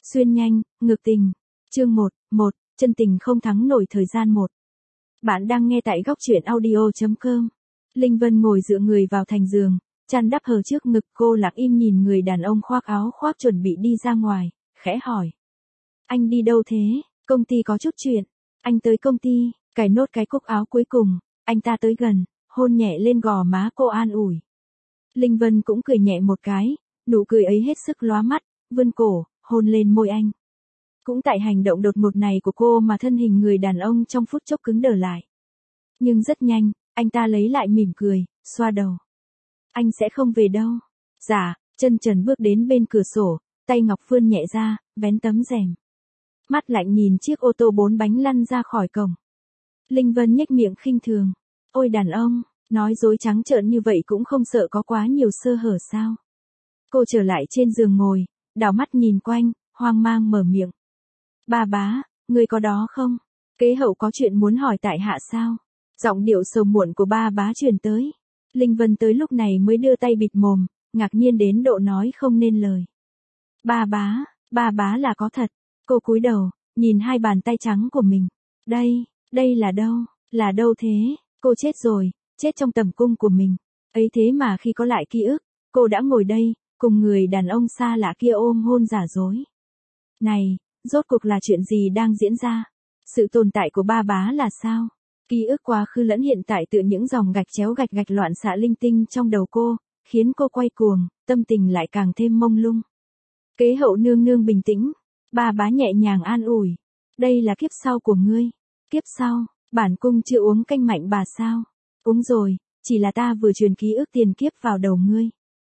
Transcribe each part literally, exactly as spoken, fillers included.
Xuyên nhanh, ngược tình. Chương một, một, chân tình không thắng nổi thời gian một. Bạn đang nghe tại góc truyện audio chấm com. Linh Vân ngồi dựa người vào thành giường, chăn đắp hờ trước ngực, cô lặng im nhìn người đàn ông khoác áo khoác chuẩn bị đi ra ngoài, khẽ hỏi. Anh đi đâu thế? Công ty có chút chuyện. Anh tới công ty, cài nốt cái cúc áo cuối cùng, anh ta tới gần, hôn nhẹ lên gò má cô an ủi. Linh Vân cũng cười nhẹ một cái, nụ cười ấy hết sức lóa mắt, vươn cổ, hôn lên môi anh. Cũng tại hành động đột ngột này của cô mà thân hình người đàn ông trong phút chốc cứng đờ lại. Nhưng rất nhanh, anh ta lấy lại mỉm cười, xoa đầu. Anh sẽ không về đâu. Dạ, chân trần bước đến bên cửa sổ, tay ngọc vươn nhẹ ra, vén tấm rèm. Mắt lạnh nhìn chiếc ô tô bốn bánh lăn ra khỏi cổng. Linh Vân nhếch miệng khinh thường. Ôi đàn ông, nói dối trắng trợn như vậy cũng không sợ có quá nhiều sơ hở sao? Cô trở lại trên giường ngồi, đảo mắt nhìn quanh, hoang mang mở miệng. Ba bá, người có đó không? Kế hậu có chuyện muốn hỏi tại hạ sao? Giọng điệu sầu muộn của ba bá truyền tới. Linh Vân tới lúc này mới đưa tay bịt mồm, ngạc nhiên đến độ nói không nên lời. Ba bá, ba bá là có thật. Cô cúi đầu, nhìn hai bàn tay trắng của mình. Đây, đây là đâu? Là đâu thế? Cô chết rồi, chết trong tầm cung của mình. Ấy thế mà khi có lại ký ức, cô đã ngồi đây, cùng người đàn ông xa lạ kia ôm hôn giả dối. Này, rốt cuộc là chuyện gì đang diễn ra? Sự tồn tại của ba bá là sao? Ký ức quá khứ lẫn hiện tại tựa những dòng gạch chéo gạch gạch loạn xạ linh tinh trong đầu cô, khiến cô quay cuồng, tâm tình lại càng thêm mông lung. Kế hậu nương nương bình tĩnh, ba bá nhẹ nhàng an ủi. Đây là kiếp sau của ngươi. Kiếp sau, bản cung chưa uống canh mạnh bà sao? Uống rồi, chỉ là ta vừa truyền ký ức tiền kiếp vào đầu ngươi.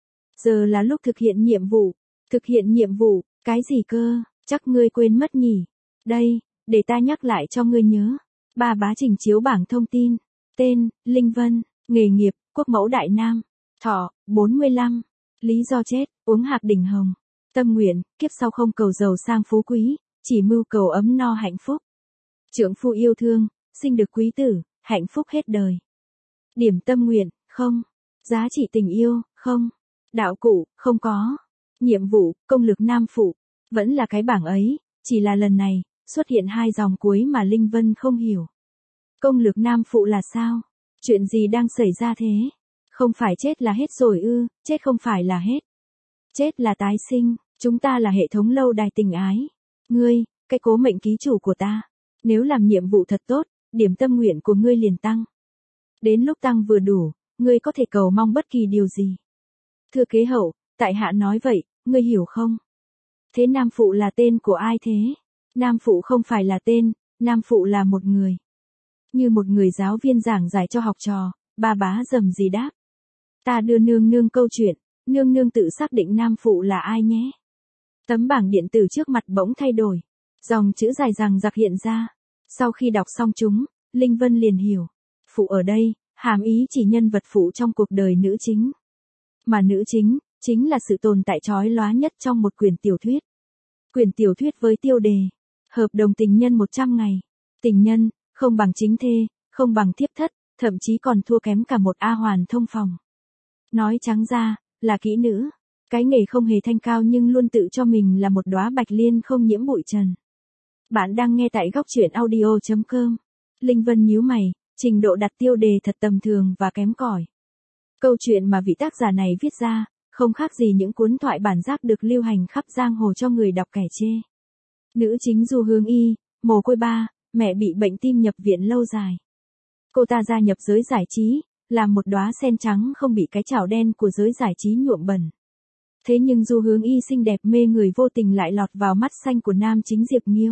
Giờ là lúc thực hiện nhiệm vụ. Thực hiện nhiệm vụ, cái gì cơ, chắc ngươi quên mất nhỉ? Đây, để ta nhắc lại cho ngươi nhớ. Ba bá trình chiếu bảng thông tin. Tên, Linh Vân. Nghề nghiệp, quốc mẫu Đại Nam. Thọ, bốn mươi lăm. Lý do chết, uống hạc đỉnh hồng. Tâm nguyện, kiếp sau không cầu giàu sang phú quý, chỉ mưu cầu ấm no hạnh phúc. Trượng phu yêu thương, sinh được quý tử, hạnh phúc hết đời. Điểm tâm nguyện, không. Giá trị tình yêu, không. Đạo cụ, không có. Nhiệm vụ, công lực nam phụ. Vẫn là cái bảng ấy, chỉ là lần này, xuất hiện hai dòng cuối mà Linh Vân không hiểu. Công lực nam phụ là sao? Chuyện gì đang xảy ra thế? Không phải chết là hết rồi ư, chết không phải là hết. Chết là tái sinh, chúng ta là hệ thống lâu đài tình ái. Ngươi, cái cố mệnh ký chủ của ta. Nếu làm nhiệm vụ thật tốt, điểm tâm nguyện của ngươi liền tăng. Đến lúc tăng vừa đủ, ngươi có thể cầu mong bất kỳ điều gì. Thưa kế hậu, tại hạ nói vậy, ngươi hiểu không? Thế nam phụ là tên của ai thế? Nam phụ không phải là tên, nam phụ là một người. Như một người giáo viên giảng giải cho học trò, ba bá rầm rì đáp. Ta đưa nương nương câu chuyện, nương nương tự xác định nam phụ là ai nhé. Tấm bảng điện tử trước mặt bỗng thay đổi. Dòng chữ dài dằng dặc hiện ra. Sau khi đọc xong chúng, Linh Vân liền hiểu. Phụ ở đây, hàm ý chỉ nhân vật phụ trong cuộc đời nữ chính. Mà nữ chính, chính là sự tồn tại chói lóa nhất trong một quyển tiểu thuyết. Quyển tiểu thuyết với tiêu đề. Hợp đồng tình nhân một trăm ngày. Tình nhân, không bằng chính thê, không bằng thiếp thất, thậm chí còn thua kém cả một A hoàn thông phòng. Nói trắng ra, là kỹ nữ. Cái nghề không hề thanh cao nhưng luôn tự cho mình là một đóa bạch liên không nhiễm bụi trần. Bạn đang nghe tại góc truyện audio chấm com. Linh Vân nhíu mày, trình độ đặt tiêu đề thật tầm thường và kém cỏi. Câu chuyện mà vị tác giả này viết ra, không khác gì những cuốn thoại bản giác được lưu hành khắp giang hồ cho người đọc kẻ chê. Nữ chính Du Hướng Y, mồ côi ba, mẹ bị bệnh tim nhập viện lâu dài. Cô ta gia nhập giới giải trí, làm một đóa sen trắng không bị cái chảo đen của giới giải trí nhuộm bẩn. Thế nhưng Du Hướng Y xinh đẹp mê người vô tình lại lọt vào mắt xanh của nam chính Diệp Nghiêu.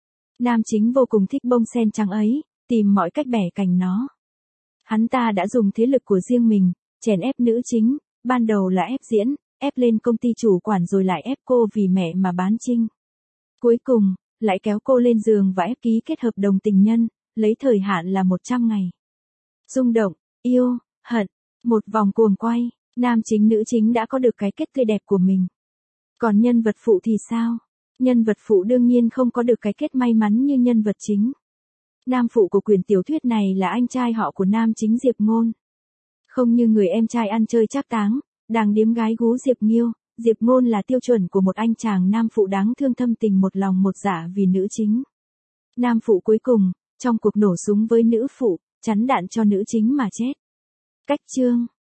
Nam chính vô cùng thích bông sen trắng ấy, tìm mọi cách bẻ cành nó. Hắn ta đã dùng thế lực của riêng mình, chèn ép nữ chính, ban đầu là ép diễn, ép lên công ty chủ quản rồi lại ép cô vì mẹ mà bán trinh. Cuối cùng, lại kéo cô lên giường và ép ký kết hợp đồng tình nhân, lấy thời hạn là một trăm ngày. Rung động, yêu, hận, một vòng cuồng quay, nam chính nữ chính đã có được cái kết tươi đẹp của mình. Còn nhân vật phụ thì sao? Nhân vật phụ đương nhiên không có được cái kết may mắn như nhân vật chính. Nam phụ của quyển tiểu thuyết này là anh trai họ của nam chính Diệp Ngôn. Không như người em trai ăn chơi trác táng, đang điếm gái gú Diệp Nghiêu, Diệp Ngôn là tiêu chuẩn của một anh chàng nam phụ đáng thương thâm tình một lòng một dạ vì nữ chính. Nam phụ cuối cùng, trong cuộc nổ súng với nữ phụ, chắn đạn cho nữ chính mà chết. Cách chương